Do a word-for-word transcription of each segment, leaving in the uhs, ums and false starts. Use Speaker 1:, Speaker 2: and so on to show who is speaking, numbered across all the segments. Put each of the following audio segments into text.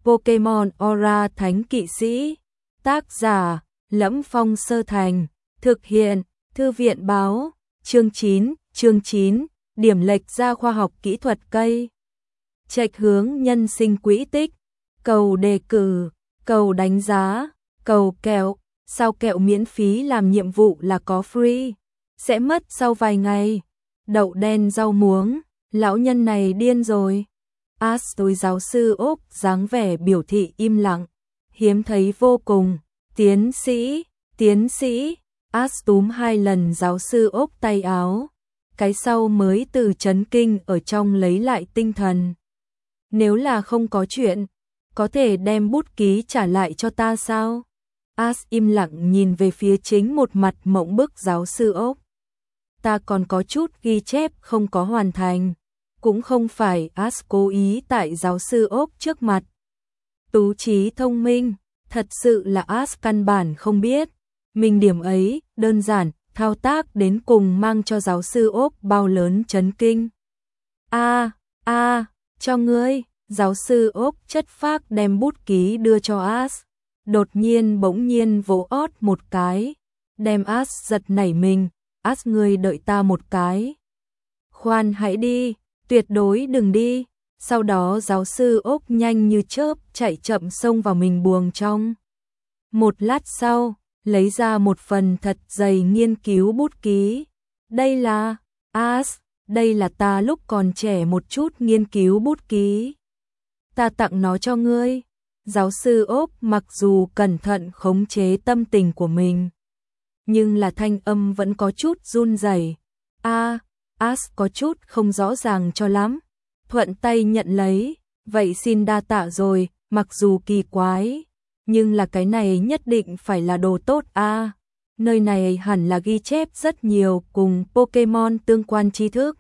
Speaker 1: Pokemon Aura Thánh Kỵ Sĩ. Tác giả: Lẫm Phong Sơ Thành. Thực hiện: Thư viện báo. Chương chín, chương chín, điểm lệch ra khoa học kỹ thuật cây. Chệch hướng nhân sinh quỹ tích. Cầu đề cử, cầu đánh giá, cầu kẹo. Sao kẹo miễn phí làm nhiệm vụ là có free, sẽ mất sau vài ngày. Đậu đen rau muống, lão nhân này điên rồi. Ash đối giáo sư Úc dáng vẻ biểu thị im lặng, hiếm thấy vô cùng. Tiến sĩ, tiến sĩ, Ash túm hai lần giáo sư Úc tay áo, cái sau mới từ chấn kinh ở trong lấy lại tinh thần. Nếu là không có chuyện, có thể đem bút ký trả lại cho ta sao? Ash im lặng nhìn về phía chính một mặt mộng bức giáo sư Úc. Ta còn có chút ghi chép không có hoàn thành. Cũng không phải Ash cố ý tại giáo sư Úc trước mặt. Tú trí thông minh, thật sự là Ash căn bản không biết. Mình điểm ấy, đơn giản, thao tác đến cùng mang cho giáo sư Úc bao lớn chấn kinh. A, a, cho ngươi, giáo sư Úc chất phác đem bút ký đưa cho Ash. Đột nhiên bỗng nhiên vỗ ót một cái, đem Ash giật nảy mình. Ash, ngươi đợi ta một cái. Khoan hãy đi, tuyệt đối đừng đi. Sau đó giáo sư Úc nhanh như chớp chạy chậm xông vào mình buồng trong. Một lát sau, lấy ra một phần thật dày nghiên cứu bút ký. Đây là, Ash, đây là ta lúc còn trẻ một chút nghiên cứu bút ký. Ta tặng nó cho ngươi. Giáo sư Úc mặc dù cẩn thận khống chế tâm tình của mình, nhưng là thanh âm vẫn có chút run rẩy. A, Ash có chút không rõ ràng cho lắm. Thuận tay nhận lấy, vậy xin đa tạ rồi, mặc dù kỳ quái, nhưng là cái này nhất định phải là đồ tốt a. Nơi này hẳn là ghi chép rất nhiều cùng Pokemon tương quan tri thức.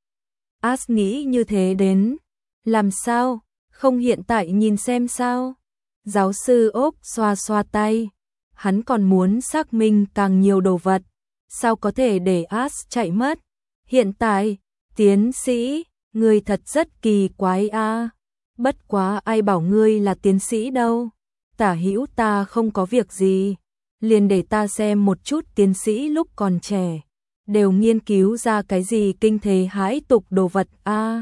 Speaker 1: Ash nghĩ như thế đến, làm sao, không hiện tại nhìn xem sao? Giáo sư Úc xoa xoa tay, hắn còn muốn xác minh càng nhiều đồ vật, sao có thể để Ash chạy mất? Hiện tại, tiến sĩ, ngươi thật rất kỳ quái a. Bất quá ai bảo ngươi là tiến sĩ đâu. Tả hữu ta không có việc gì, liền để ta xem một chút tiến sĩ lúc còn trẻ đều nghiên cứu ra cái gì kinh thế hãi tục đồ vật a.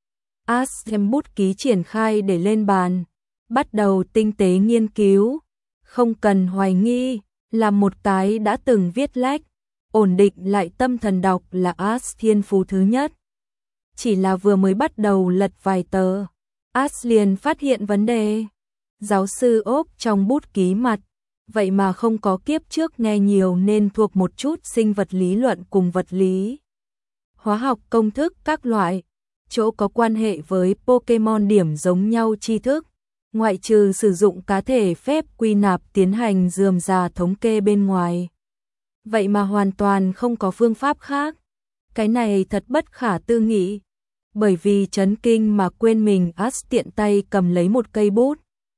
Speaker 1: Ash xem bút ký triển khai để lên bàn, bắt đầu tinh tế nghiên cứu, không cần hoài nghi, là một cái đã từng viết lách, ổn định lại tâm thần đọc là Ash thiên phú thứ nhất. Chỉ là vừa mới bắt đầu lật vài tờ, Ash liền phát hiện vấn đề. Giáo sư Úc trong bút ký mặt, vậy mà không có kiếp trước nghe nhiều nên thuộc một chút sinh vật lý luận cùng vật lý, hóa học công thức các loại, chỗ có quan hệ với Pokemon điểm giống nhau tri thức, ngoại trừ sử dụng cá thể phép quy nạp tiến hành rườm rà thống kê bên ngoài. Vậy mà hoàn toàn không có phương pháp khác. Cái này thật bất khả tư nghị. Bởi vì chấn kinh mà quên mình, Ash tiện tay cầm lấy một cây bút.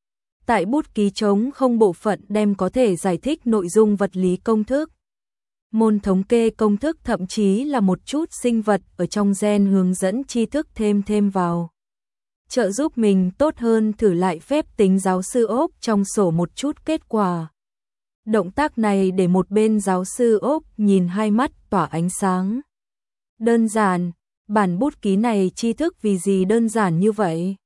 Speaker 1: Tại bút ký trống không bộ phận đem có thể giải thích nội dung vật lý công thức. Môn thống kê công thức thậm chí là một chút sinh vật ở trong gen hướng dẫn tri thức thêm thêm vào. Trợ giúp mình tốt hơn thử lại phép tính giáo sư Úc trong sổ một chút kết quả. Động tác này để một bên giáo sư Úc nhìn hai mắt tỏa ánh sáng. Đơn giản, bản bút ký này tri thức vì gì đơn giản như vậy?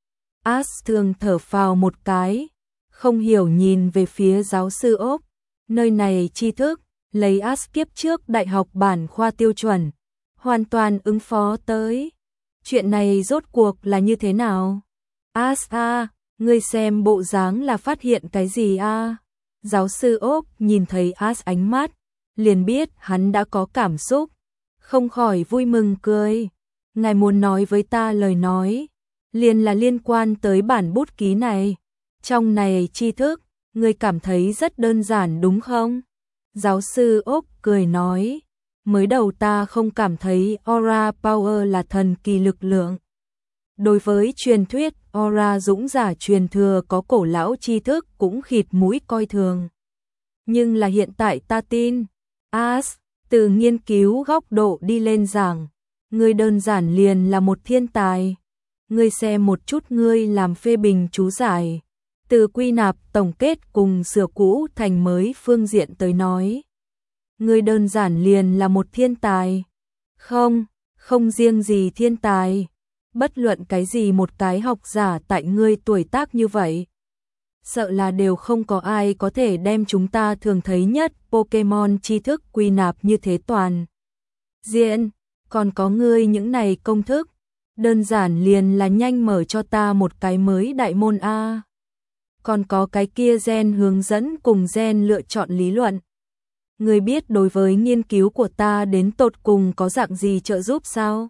Speaker 1: Ash thường thở phào một cái, không hiểu nhìn về phía giáo sư Úc. Nơi này tri thức, lấy Ash kiếp trước đại học bản khoa tiêu chuẩn, hoàn toàn ứng phó tới. Chuyện này rốt cuộc là như thế nào? Ash a, ngươi xem bộ dáng là phát hiện cái gì a? Giáo sư Úc nhìn thấy Ash ánh mắt, liền biết hắn đã có cảm xúc, không khỏi vui mừng cười. Ngài muốn nói với ta lời nói, liền là liên quan tới bản bút ký này. Trong này tri thức, ngươi cảm thấy rất đơn giản đúng không? Giáo sư Úc cười nói, mới đầu ta không cảm thấy Aura Power là thần kỳ lực lượng. Đối với truyền thuyết Aura dũng giả truyền thừa có cổ lão tri thức cũng khịt mũi coi thường. Nhưng là hiện tại ta tin, Ash, từ nghiên cứu góc độ đi lên giảng, ngươi đơn giản liền là một thiên tài. Ngươi xem một chút ngươi làm phê bình chú giải. Từ quy nạp tổng kết cùng sửa cũ thành mới phương diện tới nói. Ngươi đơn giản liền là một thiên tài. Không, không riêng gì thiên tài. Bất luận cái gì một cái học giả tại ngươi tuổi tác như vậy. Sợ là đều không có ai có thể đem chúng ta thường thấy nhất Pokemon tri thức quy nạp như thế toàn. Diện, còn có ngươi những này công thức. Đơn giản liền là nhanh mở cho ta một cái mới đại môn A. Còn có cái kia gen hướng dẫn cùng gen lựa chọn lý luận. Ngươi biết đối với nghiên cứu của ta đến tột cùng có dạng gì trợ giúp sao?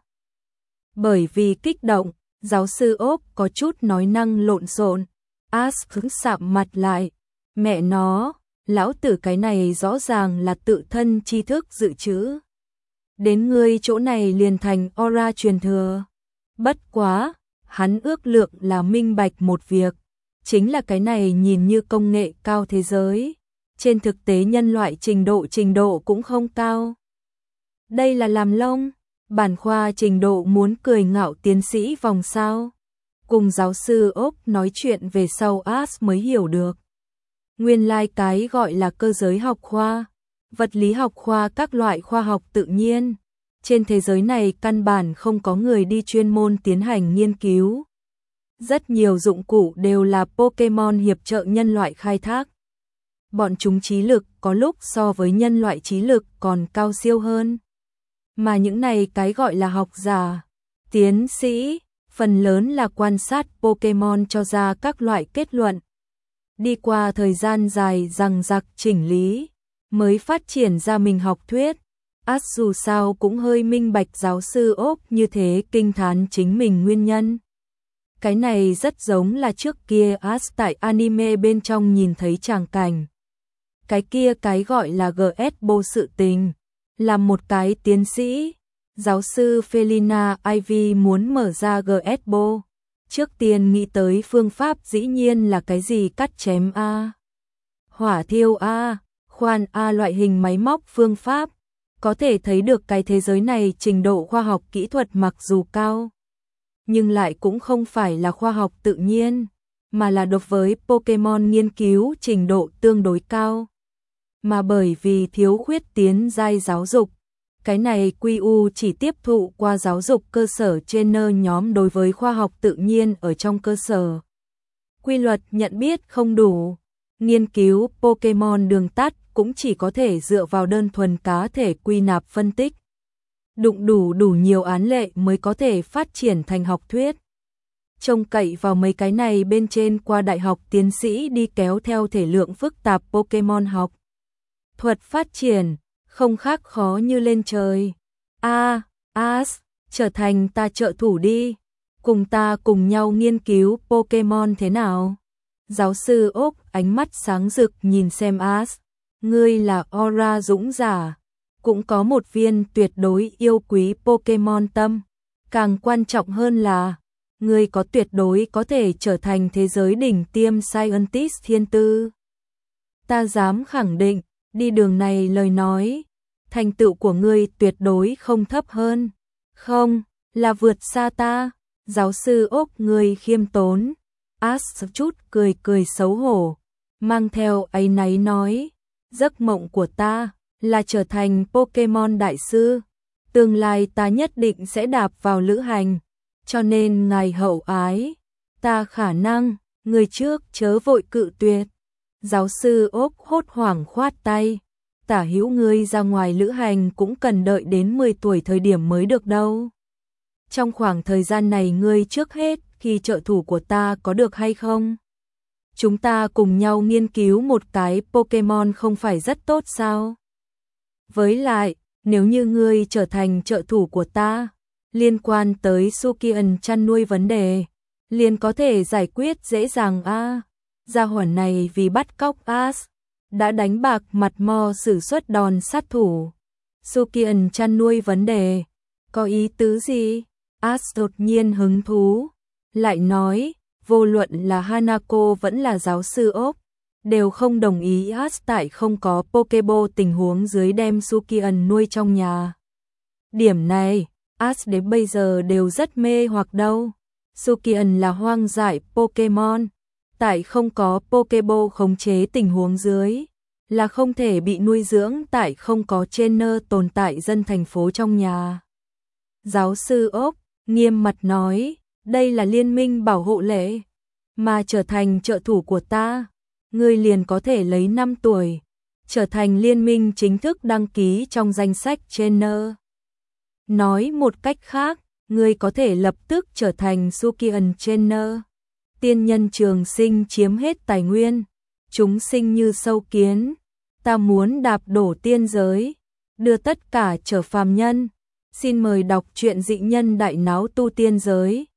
Speaker 1: Bởi vì kích động, giáo sư ốp có chút nói năng lộn xộn. Ash cứng sạm mặt lại. Mẹ nó, lão tử cái này rõ ràng là tự thân tri thức dự trữ. Đến ngươi chỗ này liền thành aura truyền thừa. Bất quá, hắn ước lượng là minh bạch một việc. Chính là cái này nhìn như công nghệ cao thế giới. Trên thực tế nhân loại trình độ trình độ cũng không cao. Đây là làm lông. Bản khoa trình độ muốn cười ngạo tiến sĩ vòng sao. Cùng giáo sư ốp nói chuyện về sau Ash mới hiểu được. Nguyên lai like cái gọi là cơ giới học khoa, vật lý học khoa các loại khoa học tự nhiên. Trên thế giới này căn bản không có người đi chuyên môn tiến hành nghiên cứu. Rất nhiều dụng cụ đều là Pokemon hiệp trợ nhân loại khai thác. Bọn chúng trí lực có lúc so với nhân loại trí lực còn cao siêu hơn. Mà những này cái gọi là học giả, tiến sĩ, phần lớn là quan sát Pokemon cho ra các loại kết luận. Đi qua thời gian dài dằng dặc chỉnh lý, mới phát triển ra mình học thuyết. Ash dù sao cũng hơi minh bạch giáo sư ốp như thế kinh thán chính mình nguyên nhân. Cái này rất giống là trước kia Ash tại anime bên trong nhìn thấy tràng cảnh. Cái kia cái gọi là giê ét bê ô sự tình, là một cái tiến sĩ. Giáo sư Felina Ivy muốn mở ra giê ét bê ô. Trước tiên nghĩ tới phương pháp dĩ nhiên là cái gì cắt chém A, hỏa thiêu A, khoan A loại hình máy móc phương pháp. Có thể thấy được cái thế giới này trình độ khoa học kỹ thuật mặc dù cao, nhưng lại cũng không phải là khoa học tự nhiên, mà là đối với Pokemon nghiên cứu trình độ tương đối cao. Mà bởi vì thiếu khuyết tiến giai giáo dục, cái này quy u chỉ tiếp thụ qua giáo dục cơ sở trainer nhóm đối với khoa học tự nhiên ở trong cơ sở. Quy luật nhận biết không đủ, nghiên cứu Pokemon đường tắt cũng chỉ có thể dựa vào đơn thuần cá thể quy nạp phân tích. Đụng đủ đủ nhiều án lệ mới có thể phát triển thành học thuyết. Trông cậy vào mấy cái này bên trên qua đại học tiến sĩ đi kéo theo thể lượng phức tạp Pokemon học thuật phát triển, không khác khó như lên trời. A, Ash, trở thành ta trợ thủ đi, cùng ta cùng nhau nghiên cứu Pokemon thế nào? Giáo sư ốp ánh mắt sáng rực nhìn xem Ash, ngươi là aura dũng giả, cũng có một viên tuyệt đối yêu quý Pokemon tâm, càng quan trọng hơn là ngươi có tuyệt đối có thể trở thành thế giới đỉnh tiêm scientist thiên tư. Ta dám khẳng định, đi đường này lời nói, thành tựu của ngươi tuyệt đối không thấp hơn, không, là vượt xa ta. Giáo sư ốp ngươi khiêm tốn. Ash chút cười cười xấu hổ, mang theo áy náy nói, giấc mộng của ta là trở thành Pokemon đại sư, tương lai ta nhất định sẽ đạp vào lữ hành, cho nên ngài hậu ái, ta khả năng, người trước chớ vội cự tuyệt. Giáo sư ốp hốt hoảng khoát tay, tả hữu ngươi ra ngoài lữ hành cũng cần đợi đến mười tuổi thời điểm mới được đâu. Trong khoảng thời gian này ngươi trước hết khi trợ thủ của ta có được hay không? Chúng ta cùng nhau nghiên cứu một cái Pokemon không phải rất tốt sao? Với lại, nếu như ngươi trở thành trợ thủ của ta, liên quan tới Sukian chăn nuôi vấn đề, liền có thể giải quyết dễ dàng a. À, gia hỏa này vì bắt cóc Ash, đã đánh bạc mặt mò sử xuất đòn sát thủ. Sukian chăn nuôi vấn đề, có ý tứ gì? Ash đột nhiên hứng thú, lại nói, vô luận là Hanako vẫn là giáo sư ốp, đều không đồng ý Ash tại không có Pokeball tình huống dưới đem Sukian nuôi trong nhà. Điểm này, Ash đến bây giờ đều rất mê hoặc đâu. Sukian là hoang dại Pokemon, tại không có Pokeball khống chế tình huống dưới, là không thể bị nuôi dưỡng tại không có trainer tồn tại dân thành phố trong nhà. Giáo sư Ốc nghiêm mặt nói, đây là liên minh bảo hộ lệ, mà trở thành trợ thủ của ta, ngươi liền có thể lấy năm tuổi, trở thành liên minh chính thức đăng ký trong danh sách trainer. Nói một cách khác, ngươi có thể lập tức trở thành Sukian trainer. Tiên nhân trường sinh chiếm hết tài nguyên, chúng sinh như sâu kiến, ta muốn đạp đổ tiên giới, đưa tất cả trở phàm nhân. Xin mời đọc truyện Dị Nhân Đại Náo Tu Tiên Giới.